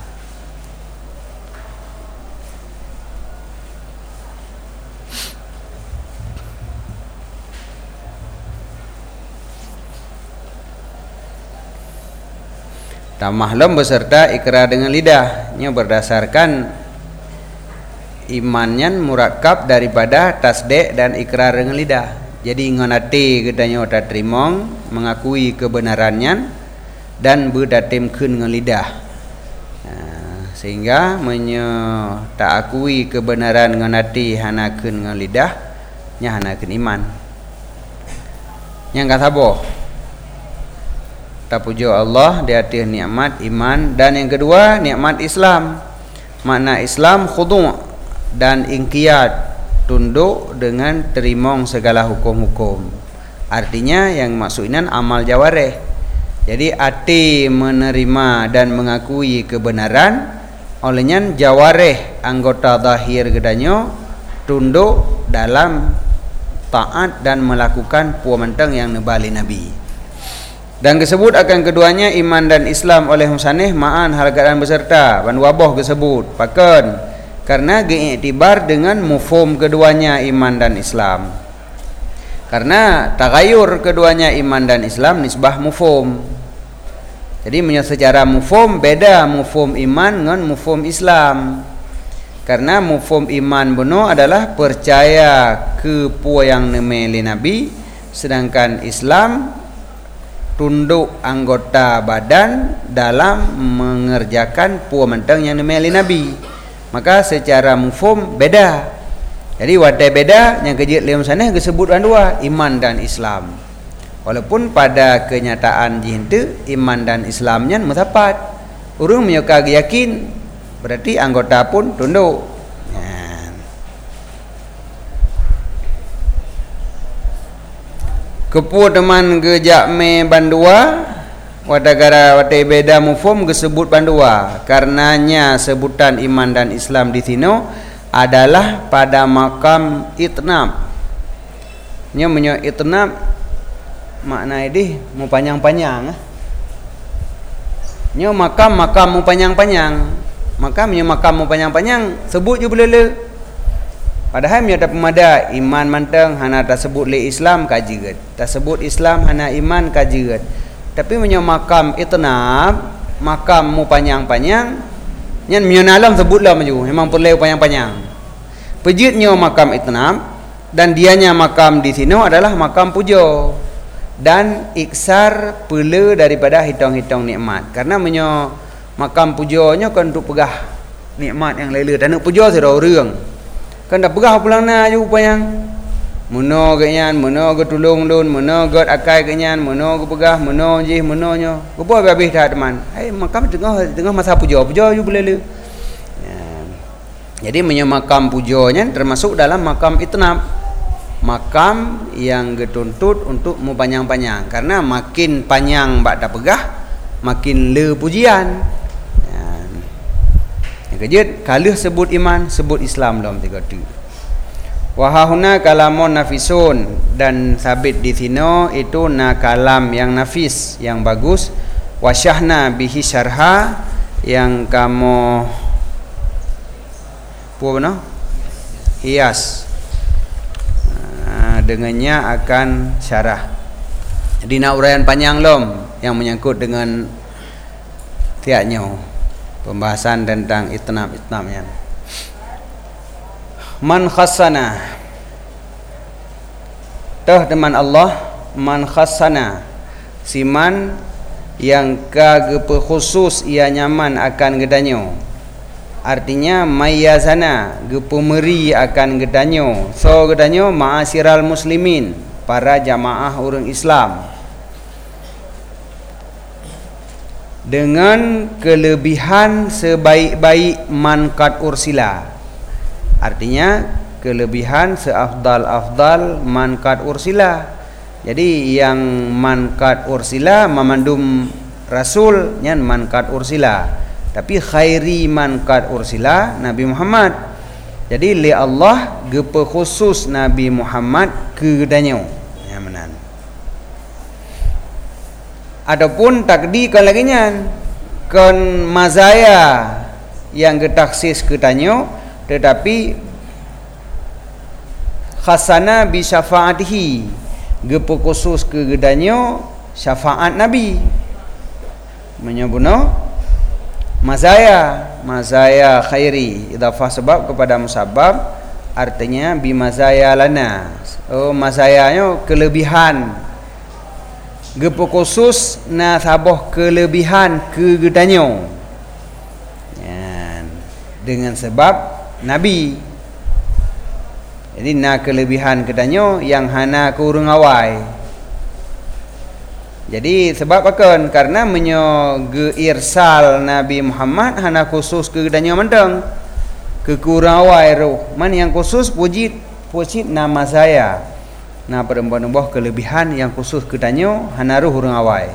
Tamahlum beserta ikrar dengan lidahnya berdasarkan imannya murakab daripada tasdik dan ikrar dengan lidah. Jadi ngonati gedanya tak terima mengakui kebenarannya dan berdatimkan dengan lidah, sehingga tak akui kebenaran ngonati hanakeun dengan lidah nya hanakeun iman. Yang kata boh tak puja Allah di atas nikmat iman. Dan yang kedua nikmat Islam. Makna Islam khudu', dan inqiyad, tunduk dengan terimong segala hukum-hukum. Artinya yang maksudnya amal jawareh. Jadi hati menerima dan mengakui kebenaran, olehnya jawareh anggota zahir gedanyo tunduk dalam taat dan melakukan puamantang yang nebali Nabi. Dan disebut akan keduanya iman dan Islam oleh musannih ma'an hargaan beserta ban wabah disebut paken karena geiktibar dengan mufhum keduanya iman dan Islam. Karena tagayur keduanya iman dan Islam nisbah mufhum. Jadi secara mufhum beda mufhum iman dengan mufhum Islam. Karena mufhum iman benar adalah percaya ke puan yang nemeli Nabi, sedangkan Islam tunduk anggota badan dalam mengerjakan puan mentang yang nemeli Nabi. Maka secara mufhum beda. Jadi wadai beda yang kejut liam sana disebut dua iman dan Islam. Walaupun pada kenyataan jihente iman dan Islamnya mutapat. Urang menyuka yakin berarti anggota pun tunduk. Kepu teman gejak me bandua wadagara wadai beda mufhum disebut bandua. Karenanya sebutan iman dan Islam di sini adalah pada makam itnab. Nya menyo itnab makna ini mau panjang-panjang. Nya makam mau panjang-panjang. Makamnya makam mau panjang-panjang sebut je boleh. Padahal nya ada pemada iman manteng hana tak sebut le Islam kajigat. Tak sebut Islam hana iman kajigat. Tapi menyo makam itnab, makam mau panjang-panjang, nyan menyonalam sebutlah maju. Memang perlu panjang-panjang. Pejitnya makam itnab dan dianya makam di sini adalah makam puja dan iksar pula daripada hitung-hitung nikmat. Karena menyo makam pujanya kan untuk pegah nikmat yang lain dan nak puja sira orang. Kan dah pegah pulang na je upayang. Meno genyan, meno ge tulung lun, meno got akai genyan, meno ge pegah, meno jih, menonyo. Gopo habis dah teman. Hai makam tengah masa puja je boleh le. Jadi menyo makam pujanya termasuk dalam makam itnab. Makam yang dituntut untuk panjang-panjang karena makin panjang bak dah pegah makin le pujian. Yang kejut kalau sebut iman sebut Islam dalam tiga tu. Wahahuna kalamun nafisun dan sabit di sini itu na kalam yang nafis yang bagus. Wasyahna bihi syarha yang kamu puana hias. Dengannya akan syarah. Jadi nak uraian panjang lom yang menyangkut dengan tiaknya pembahasan tentang itnab-itnabnya. Man khassana teman Allah man khassana siman yang kagepe khusus ia nyaman akan gedanyo. Artinya mayyazana gepemeri akan gedanyo. So gedanyo ma'asyiral muslimin, para jamaah orang Islam, dengan kelebihan sebaik-baik man qad ursila. Artinya kelebihan seafdal-afdal man qad ursila. Jadi yang man qad ursila memandum rasul nyan man qad ursila. Tapi khairi man qad ursila Nabi Muhammad. Jadi li Allah gepe khusus Nabi Muhammad ke gedanyo. Ya menan. Adapun takdi kan lagi nyan kon mazaya yang getaksis ke tanyo tetapi khasana bi syafaatihi gepe khusus ke gedanyo syafaat Nabi. Menyebutno mazaya khairi idafah sebab kepada musabab artinya bi mazaya lana. Oh mazayanya kelebihan gepo khusus na sabah kelebihan ke gedanyo dengan sebab Nabi. Jadi na kelebihan gedanyo yang hana kurung awai. Jadi sebab akan karena menyo ge irsal Nabi Muhammad hana khusus ke gedanyo menteng. kekurang awai roh. Man yang khusus puji nama saya. Nah perempuan boh kelebihan yang khusus kedanyo hanaruh urang awai.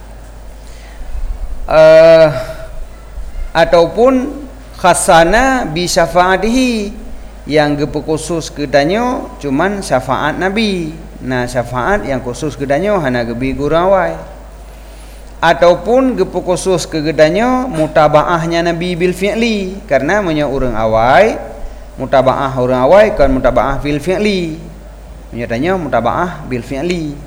Ataupun khasana bi syafaatihi, yang khusus kedanyo cuman syafaat Nabi. Nah syafaat yang khusus kedanyo hana gebi kurang awai. Ataupun khusus kegedanyo mutabaahnya Nabi bil fi'li, karena punya urang awai mutabaah urang awai kan mutabaah bil fi'li, menyatanya mutabaah bil fi'li.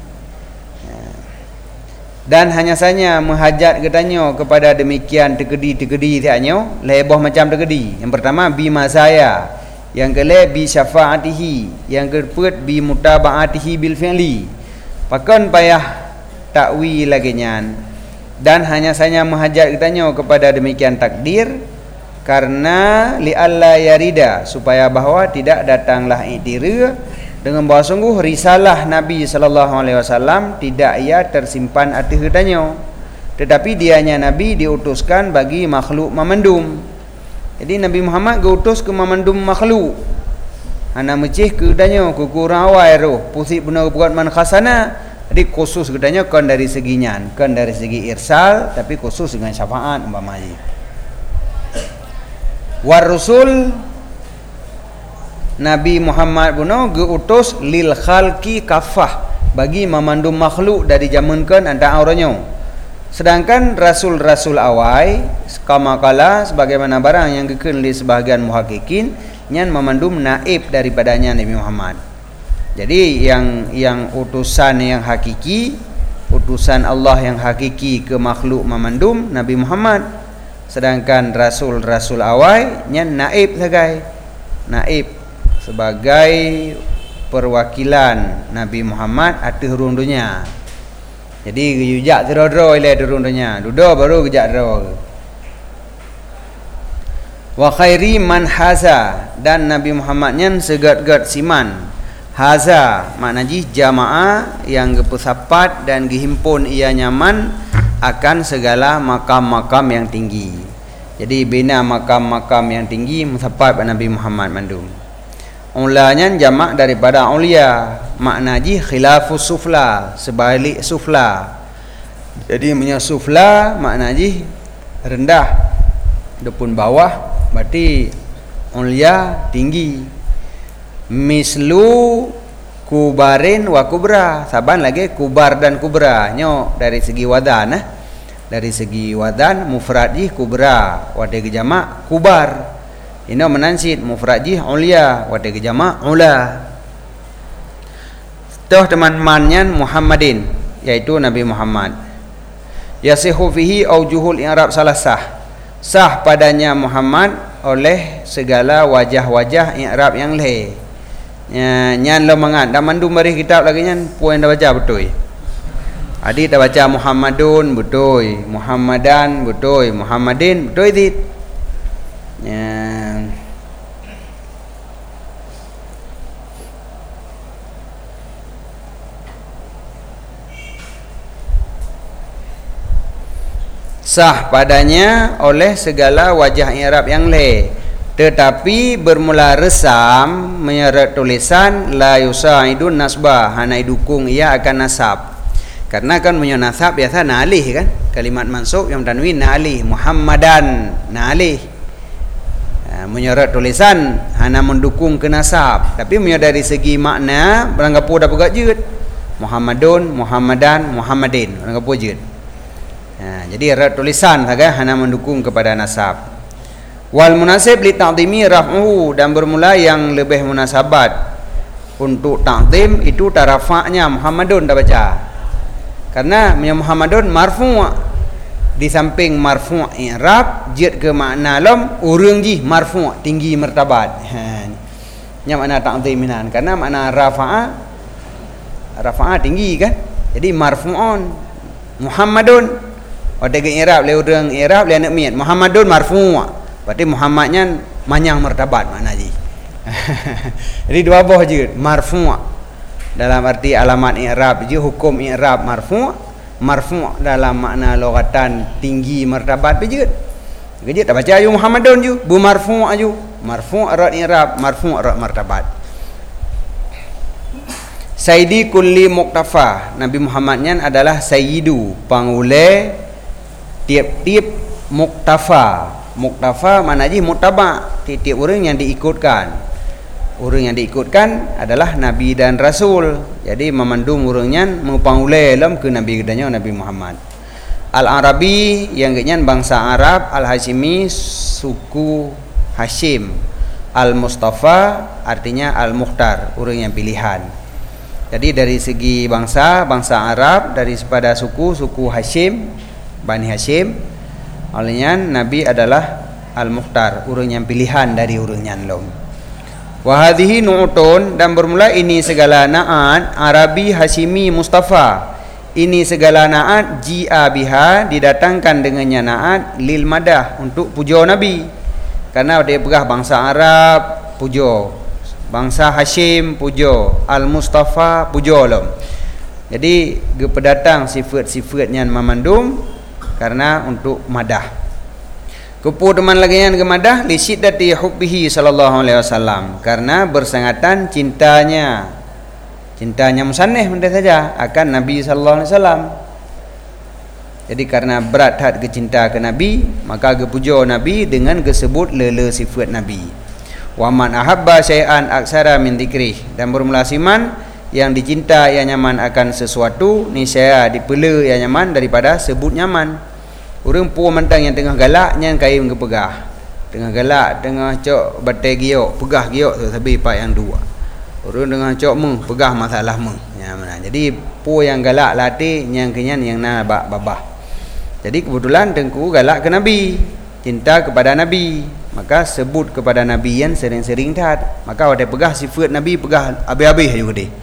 Dan hanya saja menghajat kedanyo kepada demikian tegedi tiaknyo leboh macam tegedi. Yang pertama bima saya, yang kedua bi syafaatihi, yang kedua bi mutabaatihi bil fi'li. Pakon payah takwi lagi nyan. Dan hanya saja menghajat kedanyo kepada demikian takdir karena li alla yarida, supaya bahawa tidak datanglah iktira dengan bahawa sungguh risalah Nabi SAW tidak ia tersimpan arti kedanyo, tetapi dianya Nabi diutuskan bagi makhluk memandum. Jadi Nabi Muhammad diutus ke memandum makhluk. Hana mecih kedanyo kekurang awai roh pusik benar buat man khasana. Jadi khusus kedanyo kan dari segi nyan, kan dari segi irsal, tapi khusus dengan syafaat umpamanya. War rusul Nabi Muhammad puno geutus lil khalqi kafah, bagi memandum makhluk dari zamankan antara orangnya. Sedangkan rasul-rasul awai kamakala sebagaimana barang yang dikatakan di sebahagian muhaqqiqin nyan memandum naib daripadanya Nabi Muhammad. Jadi yang utusan yang hakiki, utusan Allah yang hakiki ke makhluk memandum Nabi Muhammad. Sedangkan rasul-rasul awai nyan naib sagai. Naib sebagai perwakilan Nabi Muhammad atas hurung dunia. Jadi yujak dero-dero ile hurung dunia. Dudo baru gejak dero. Wa khairi man haza, dan Nabi Muhammad nyan segat-gat siman. Haza maknanya jamaah yang gepusapat dan gehimpun ia nyaman akan segala makam-makam yang tinggi. Jadi bina makam-makam yang tinggi musapat Nabi Muhammad mandum. Ulanya jamak daripada ulia, maknanya khilafus sufla, sebalik sufla. Jadi punya sufla maknanya rendah, depan bawah, berarti ulia tinggi. Mislu kubarin wa kubra, saban lagi kubar dan kubra nyo dari segi wadan dari segi wadan mufradih kubra, wadai jamak kubar. Ini menansid mufradih ulia, wadai jamak ula. Toh teman-temannya Muhammadin, yaitu Nabi Muhammad. Yasihu fihi aujuhul i'rab salasah, sah padanya Muhammad oleh segala wajah-wajah i'rab yang lain. Nyan lo mangat dah mandu mari kitab lagi nyan puan dah baca betul. Adik dah baca Muhammadun betul, Muhammadan betul, Muhammadin betul dit. Sah padanya oleh segala wajah i'rab yang lain. Tetapi bermula resam menyeret tulisan la yusaidun nasbah, hana dukung ia akan nasab. Karena kan punya nasab biasa nalih kan, kalimat mansub yang tanwin nalih, Muhammadan nalih. Menyeret tulisan hana mendukung ke nasab, tapi punya dari segi makna beranggapu dah pegat jeut. Muhammadun, Muhammadan, Muhammadin beranggapu jeut. Jadi eret tulisan saja hana mendukung kepada nasab. Wal munasib li ta'dhimi raf'uhu, dan bermula yang lebih munasabat untuk ta'dhim itu tarafa'nya Muhammadun dah baca. Karena Muhammadun marfu' di samping marfu' i'rab jid ke makna lam urang ji marfu' tinggi martabat. Nya makna ta'dhiminan, karena makna rafa'a tinggi kan. Jadi marfu'un Muhammadun wadai ke i'rab le urang i'rab le nak miat Muhammadun marfu'. Berarti Muhammadnya manyang martabat maknanya. Jadi dua buah je marfu' dalam arti alamat i'rab je, hukum i'rab marfu' dalam makna logatan tinggi martabat je. Kerja tak baca ayu Muhammadun ju, bu marfu' aju. Marfu' arat i'rab, marfu' arat martabat. Sayyidi kulli muqtafa. Nabi Muhammadnya adalah sayyidu, pangule tiap-tiap muqtafa. Muqtafa mana ji muttaba, tiap-tiap orang yang diikutkan. Orang yang diikutkan adalah nabi dan rasul. Jadi memandum orangnya mempangule dalam ke nabi kedanya Nabi Muhammad. Al-Arabi yang kenyan bangsa Arab, Al-Hashimi suku Hashim, Al-Mustafa artinya Al-Mukhtar, orang yang pilihan. Jadi dari segi bangsa Arab, daripada suku Hashim, Bani Hashim, olehnya Nabi adalah Al-Mukhtar, orang yang pilihan dari orangnya lom. Wa hadhihi nu'tun, dan bermula ini segala naat Arabi Hashimi Mustafa. Ini segala naat ji'a biha, didatangkan dengannya naat lil madah, untuk puja Nabi. Karena dia pegah bangsa Arab puja, bangsa Hashim puja, Al-Mustafa puja lom. Jadi kepedatang sifat-sifatnya memandum karena untuk madah. Kepu teman lagi yang gemadah li syiddati hubbihi sallallahu alaihi wasallam, karena bersangatan cintanya musannif benda saja akan Nabi sallallahu alaihi wasallam. Jadi karena berat hat kecinta ke Nabi, maka kepuja Nabi dengan kesebut lele sifat Nabi. Wa man ahabba syai'an aksara min dzikrih, dan bermula siman yang dicinta yang nyaman akan sesuatu, niscaya dipela yang nyaman daripada sebut nyaman. Orang puan mentang yang tengah galak yang kain kepegah. Tengah galak, tengah cok batai giok, pegah giok tu sabi pak yang dua. Orang dengan cok meng pegah masalah meng. Ya mana. Jadi pu yang galak latih yang kenyan yang na babah. Jadi kebetulan tengku galak ke Nabi, cinta kepada Nabi, maka sebut kepada Nabi yang sering-sering tat. Maka ada pegah sifat Nabi, pegah habis-habis juga deh.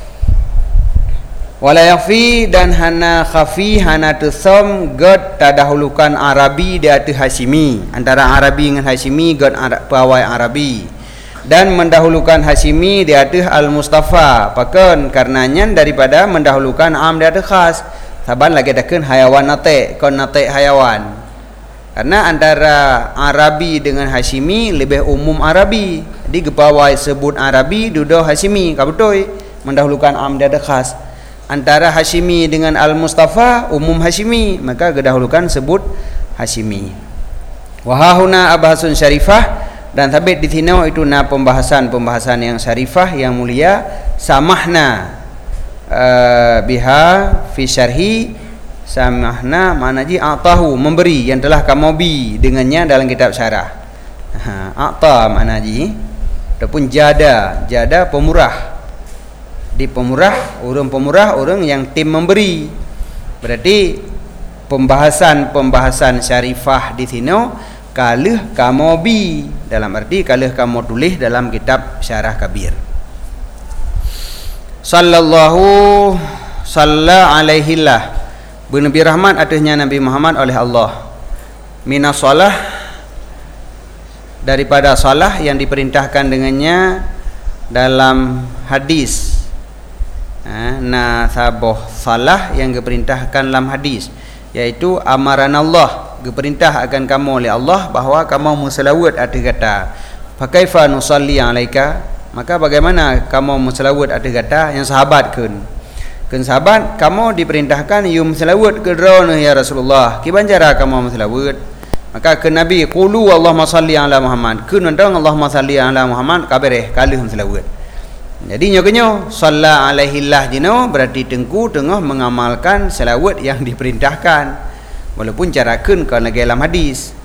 Wala yafi, dan hana khafi hana tusam god tadahulukan Arabi di atas Hashimi, antara Arabi dengan Hashimi god pawai Arabi, dan mendahulukan Hashimi di atas Al-Mustafa, pakan karenanya daripada mendahulukan am di atas khas. Saban lagi takkan hayawan nate, kon nate hayawan. Karena antara Arabi dengan Hashimi lebih umum Arabi, di gepawai sebut Arabi dudo Hashimi, kabutoi mendahulukan am di atas khas. Antara Hashimi dengan Al-Mustafa umum Hashimi, maka kedahulukan sebut Hashimi. Wahahuna abhasun syarifah, dan sabit di sini itu na pembahasan yang syarifah yang mulia. Samahna biha fi syarhi, samahna makna ji atahu, memberi yang telah kamu bi dengannya dalam kitab syarah. Ata makna ji ataupun jada pemurah. Di pemurah orang yang tim memberi. Berarti pembahasan syarifah di sini kalih kamu bi, dalam arti kalih kamu tulis dalam kitab syarah kabir. Sallallahu alaihillah, bernabi rahmat atasnya Nabi Muhammad oleh Allah. Minas salah, daripada salah yang diperintahkan dengannya dalam hadis. Saboh salah yang diperintahkan dalam hadis, yaitu amaran Allah, diperintah akan kamu oleh Allah bahawa kamu musalawat atas kata fakaifa nusalli alaika, maka bagaimana kamu musalawat atas kata yang sahabat kun sahabat kamu diperintahkan you musalawat ke drone ya Rasulullah, kiban cara kamu musalawat, maka ke Nabi qulu Allahumma salli ala Muhammad, kun ndang Allahumma salli ala Muhammad kabareh kalih musalawat. Jadi nyokenyo salla alaihillah jino berarti tengku tengah mengamalkan selawat yang diperintahkan, walaupun carakeun kana dalam hadis.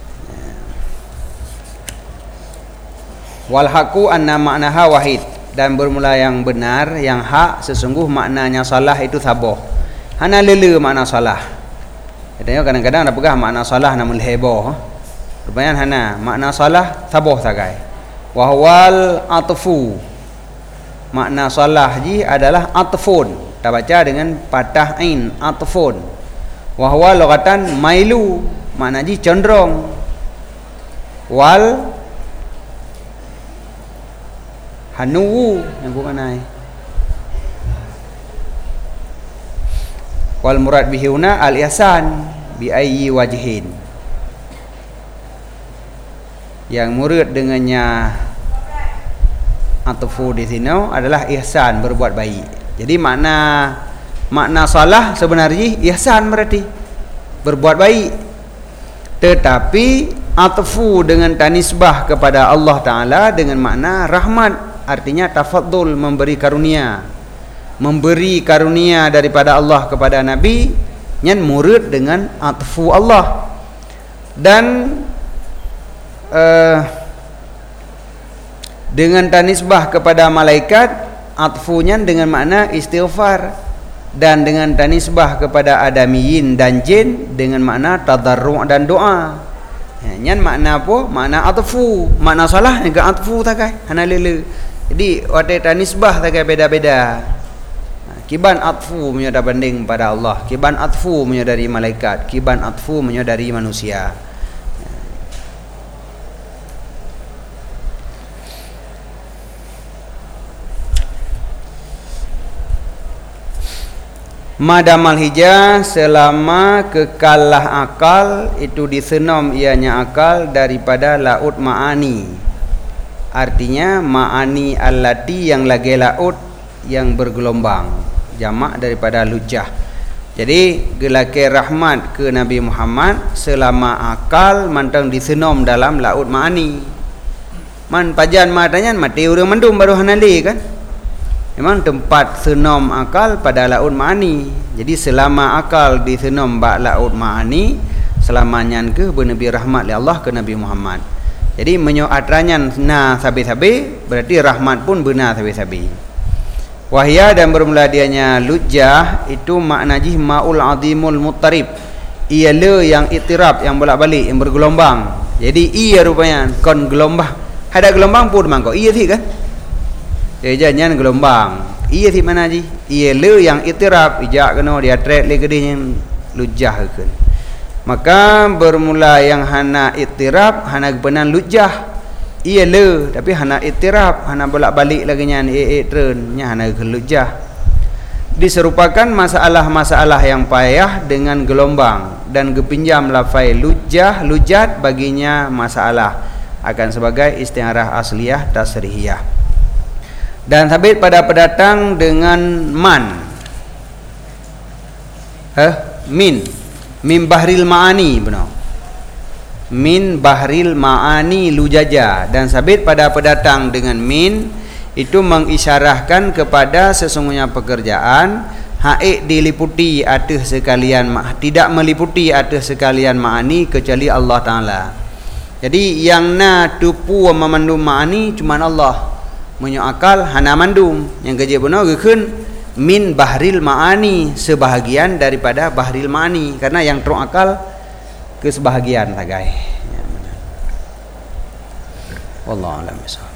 Wal haqu anna ma'naha wahid, dan bermula yang benar, yang hak sesungguh maknanya salah itu saboh. Hana lele makna salah. Katanya kadang-kadang ada pegah makna salah namun heboh. Rupanya hana makna salah saboh sagai. Wahwal atfu, makna salah ji adalah atfun, kita baca dengan patah ain, atfun. Wahwa lughatan mailu, makna ji condong. Wal hanu yang bukan ai. Wal murad bihuna al ihsan bi ayyi wajhin. Yang murid dengannya atfu di sini adalah ihsan, berbuat baik. Jadi makna salah sebenarnya ihsan, berarti berbuat baik. Tetapi atfu dengan tanisbah kepada Allah Ta'ala dengan makna rahmat, artinya tafaddul, memberi karunia daripada Allah kepada Nabi, yang murid dengan atfu Allah. Dan dengan tanisbah kepada malaikat, atfunya dengan makna istighfar. Dan dengan tanisbah kepada adamiyin dan jin dengan makna tadarru' dan doa. Yang makna apa? Makna atfu. Makna salah juga atfu takai hana lele. Jadi ada tanisbah takai beda-beda. Kiban atfu punya banding pada Allah, kiban atfu punya dari malaikat, kiban atfu punya dari manusia. Madamal hijah, selama kekalah akal itu disenom ianya akal daripada laut ma'ani. Artinya ma'ani allati yang lagi laut yang bergelombang, jamak daripada lujah. Jadi gelake rahmat ke Nabi Muhammad selama akal mantang disenom dalam laut ma'ani. Man pajan matanya mati urang mandum baru hanali kan. Memang tempat senom akal pada laut ma'ani. Jadi selama akal di senom bak laut ma'ani, selamanya ke bernabi rahmat li Allah ke Nabi Muhammad. Jadi menyoatranyan na sabi-sabi, berarti rahmat pun benar sabi-sabi. Wahya, dan bermula dianya lujah, itu makna jih ma'ul azimul muttarib, ialah yang itirab, yang bolak-balik, yang bergelombang. Jadi ia rupanya kon gelombang, ada gelombang pun mangko ia sih kan. Jangan gelombang. Ia di mana ji? Ia le yang itirab, ijak kena dia trek le gede yang lujah kan. Maka bermula yang hana itirab, hana benan lujah. Ia le tapi hana itirab, hana bolak-balik lagi nya tren nya hana lujah. Diserupakan masalah-masalah yang payah dengan gelombang, dan kepinjam lafai lujah, lujat baginya masalah akan sebagai istiarah asliyah tasrihiyah. Dan sabit pada pendatang dengan man, min bahril ma'ani, benar, min bahril ma'ani lujaja. Dan sabit pada pendatang dengan min, itu mengisyarahkan kepada sesungguhnya pekerjaan haik diliputi atas sekalian, tidak meliputi atas sekalian ma'ani kecuali Allah Ta'ala. Jadi yang na tupu memandum ma'ani cuma Allah. Menyo akal hana mandum, yang kerja benar gekun min bahril ma'ani, sebahagian daripada bahril ma'ani, karena yang teruk akal ke sebahagian tagai. Wallahu a'lam bishawab.